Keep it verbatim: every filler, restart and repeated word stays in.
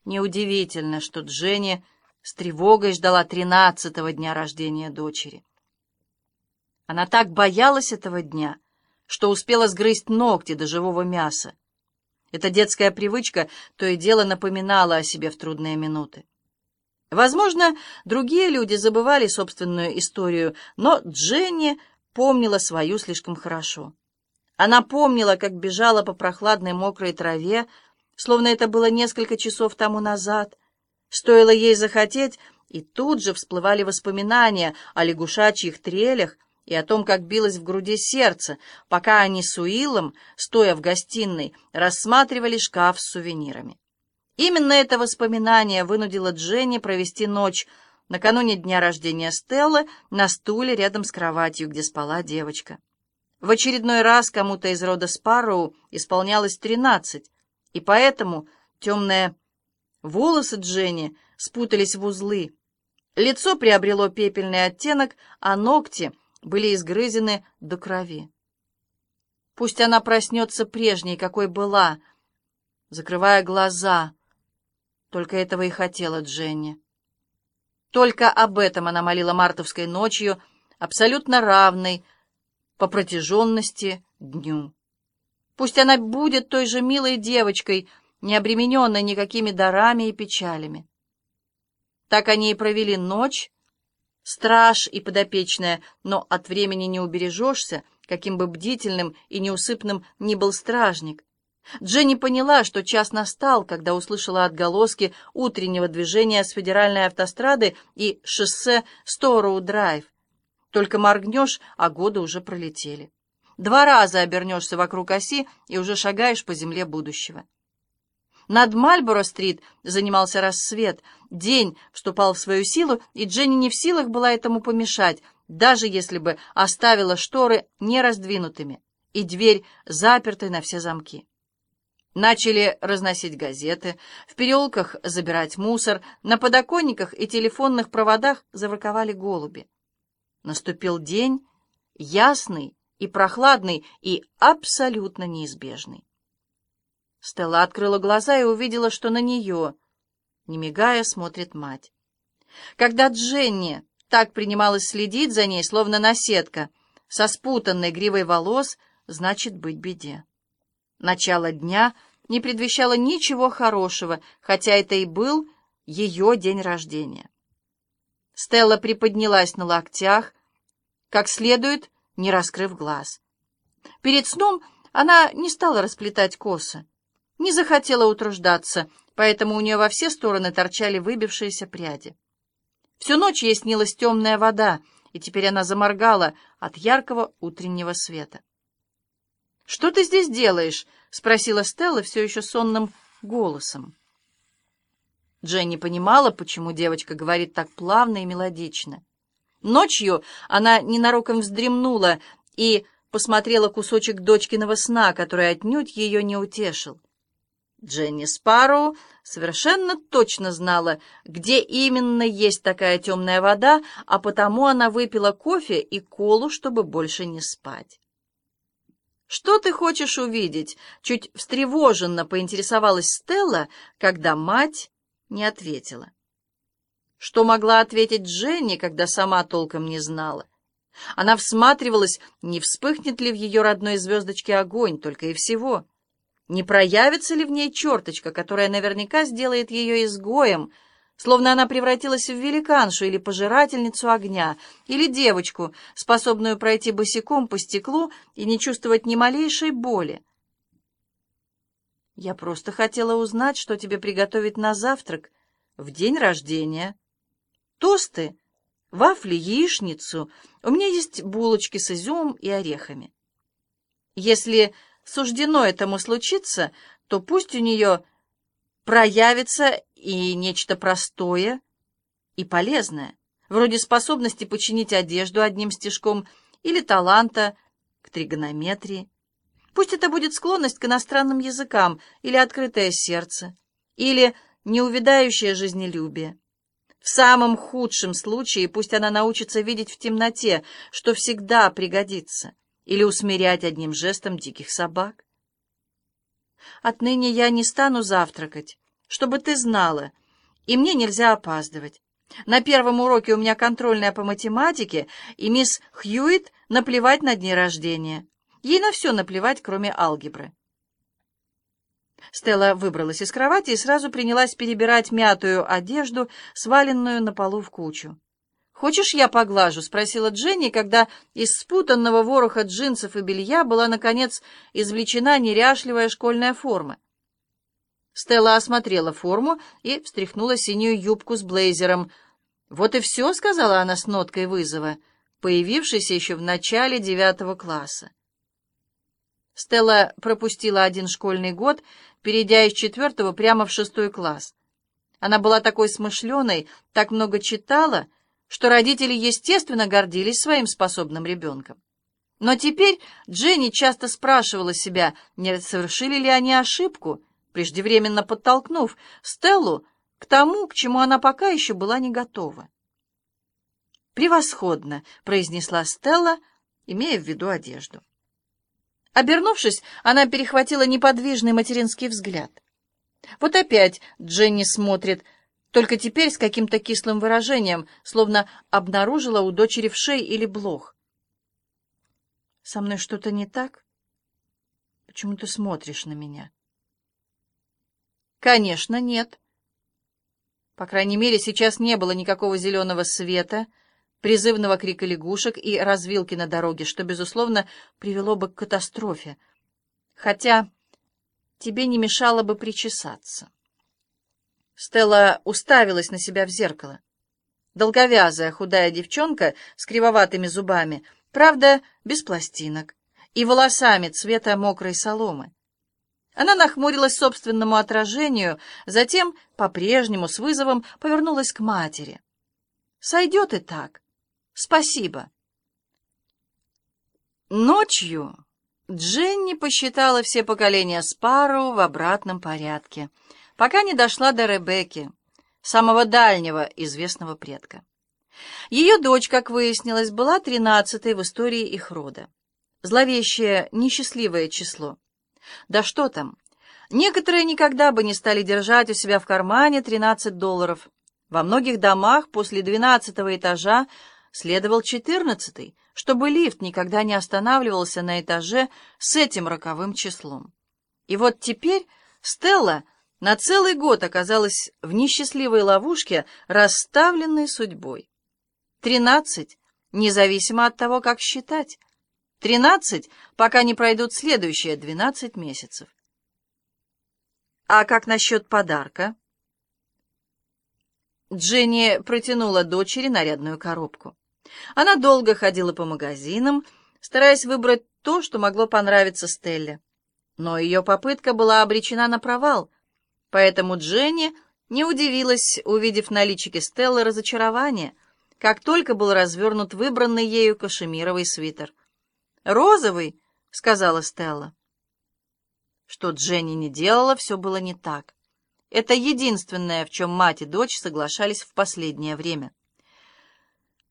Неудивительно, что Дженни с тревогой ждала тринадцатого дня рождения дочери. Она так боялась этого дня, что успела сгрызть ногти до живого мяса. Эта детская привычка то и дело напоминала о себе в трудные минуты. Возможно, другие люди забывали собственную историю, но Дженни помнила свою слишком хорошо. Она помнила, как бежала по прохладной мокрой траве, словно это было несколько часов тому назад. Стоило ей захотеть, и тут же всплывали воспоминания о лягушачьих трелях и о том, как билось в груди сердце, пока они с Уиллом, стоя в гостиной, рассматривали шкаф с сувенирами. Именно это воспоминание вынудило Дженни провести ночь накануне дня рождения Стеллы на стуле рядом с кроватью, где спала девочка. В очередной раз кому-то из рода Спарроу исполнялось тринадцать, и поэтому темные волосы Дженни спутались в узлы, лицо приобрело пепельный оттенок, а ногти были изгрызены до крови. Пусть она проснется прежней, какой была, закрывая глаза. Только этого и хотела Дженни. Только об этом она молила мартовской ночью, абсолютно равной по протяженности дню. Пусть она будет той же милой девочкой, не обремененной никакими дарами и печалями. Так они и провели ночь, страж и подопечная, но от времени не убережешься, каким бы бдительным и неусыпным ни был стражник. Дженни поняла, что час настал, когда услышала отголоски утреннего движения с федеральной автострады и шоссе Стороу-Драйв. Только моргнешь, а годы уже пролетели. Два раза обернешься вокруг оси и уже шагаешь по земле будущего. Над Мальборо-стрит занимался рассвет. День вступал в свою силу, и Дженни не в силах была этому помешать, даже если бы оставила шторы не раздвинутыми и дверь запертой на все замки. Начали разносить газеты, в переулках забирать мусор, на подоконниках и телефонных проводах заворковали голуби. Наступил день, ясный и прохладный, и абсолютно неизбежный. Стелла открыла глаза и увидела, что на нее, не мигая, смотрит мать. Когда Дженни так принималась следить за ней, словно наседка, со спутанной гривой волос, значит быть беде. Начало дня не предвещало ничего хорошего, хотя это и был ее день рождения. Стелла приподнялась на локтях, как следует, не раскрыв глаз. Перед сном она не стала расплетать косы, не захотела утруждаться, поэтому у нее во все стороны торчали выбившиеся пряди. Всю ночь ей снилась темная вода, и теперь она заморгала от яркого утреннего света. «Что ты здесь делаешь?» — спросила Стелла все еще сонным голосом. Дженни понимала, почему девочка говорит так плавно и мелодично. Ночью она ненароком вздремнула и посмотрела кусочек дочкиного сна, который отнюдь ее не утешил. Дженни Спарроу совершенно точно знала, где именно есть такая темная вода, а потому она выпила кофе и колу, чтобы больше не спать. «Что ты хочешь увидеть?» — чуть встревоженно поинтересовалась Стелла, когда мать не ответила. Что могла ответить Дженни, когда сама толком не знала? Она всматривалась, не вспыхнет ли в ее родной звездочке огонь, только и всего. Не проявится ли в ней черточка, которая наверняка сделает ее изгоем, словно она превратилась в великаншу или пожирательницу огня, или девочку, способную пройти босиком по стеклу и не чувствовать ни малейшей боли. «Я просто хотела узнать, что тебе приготовить на завтрак в день рождения. Тосты, вафли, яичницу. У меня есть булочки с изюмом и орехами. Если суждено этому случиться, то пусть у нее проявится и нечто простое и полезное, вроде способности починить одежду одним стежком или таланта к тригонометрии. Пусть это будет склонность к иностранным языкам или открытое сердце, или неувядающее жизнелюбие. В самом худшем случае пусть она научится видеть в темноте, что всегда пригодится, или усмирять одним жестом диких собак. Отныне я не стану завтракать, чтобы ты знала, и мне нельзя опаздывать. На первом уроке у меня контрольная по математике, и мисс Хьюитт наплевать на дни рождения. Ей на все наплевать, кроме алгебры». Стелла выбралась из кровати и сразу принялась перебирать мятую одежду, сваленную на полу в кучу. «Хочешь, я поглажу?» — спросила Дженни, когда из спутанного вороха джинсов и белья была, наконец, извлечена неряшливая школьная форма. Стелла осмотрела форму и встряхнула синюю юбку с блейзером. «Вот и все», — сказала она с ноткой вызова, появившейся еще в начале девятого класса. Стелла пропустила один школьный год, перейдя из четвертого прямо в шестой класс. Она была такой смышленой, так много читала, что родители, естественно, гордились своим способным ребенком. Но теперь Дженни часто спрашивала себя, не совершили ли они ошибку, преждевременно подтолкнув Стеллу к тому, к чему она пока еще была не готова. «Превосходно», — произнесла Стелла, имея в виду одежду. Обернувшись, она перехватила неподвижный материнский взгляд. Вот опять Дженни смотрит, только теперь с каким-то кислым выражением, словно обнаружила у дочери вшей или блох. «Со мной что-то не так? Почему ты смотришь на меня?» «Конечно, нет». По крайней мере, сейчас не было никакого зеленого света, призывного крика лягушек и развилки на дороге, что, безусловно, привело бы к катастрофе. Хотя тебе не мешало бы причесаться. Стелла уставилась на себя в зеркало. Долговязая худая девчонка с кривоватыми зубами, правда, без пластинок, и волосами цвета мокрой соломы. Она нахмурилась собственному отражению, затем, по-прежнему, с вызовом повернулась к матери. «Сойдет и так. Спасибо». Ночью Дженни посчитала все поколения Спарроу в обратном порядке, пока не дошла до Ребекки, самого дальнего известного предка. Ее дочь, как выяснилось, была тринадцатой в истории их рода. Зловещее, несчастливое число. Да что там, некоторые никогда бы не стали держать у себя в кармане тринадцать долларов. Во многих домах после двенадцатого этажа следовал четырнадцатый, чтобы лифт никогда не останавливался на этаже с этим роковым числом. И вот теперь Стелла на целый год оказалась в несчастливой ловушке, расставленной судьбой. Тринадцать, независимо от того, как считать. Тринадцать, пока не пройдут следующие двенадцать месяцев. А как насчет подарка? Дженни протянула дочери нарядную коробку. Она долго ходила по магазинам, стараясь выбрать то, что могло понравиться Стелле. Но ее попытка была обречена на провал, поэтому Дженни не удивилась, увидев на личике Стеллы разочарование, как только был развернут выбранный ею кашемировый свитер. «Розовый», — сказала Стелла. Что Дженни не делала, все было не так. Это единственное, в чем мать и дочь соглашались в последнее время.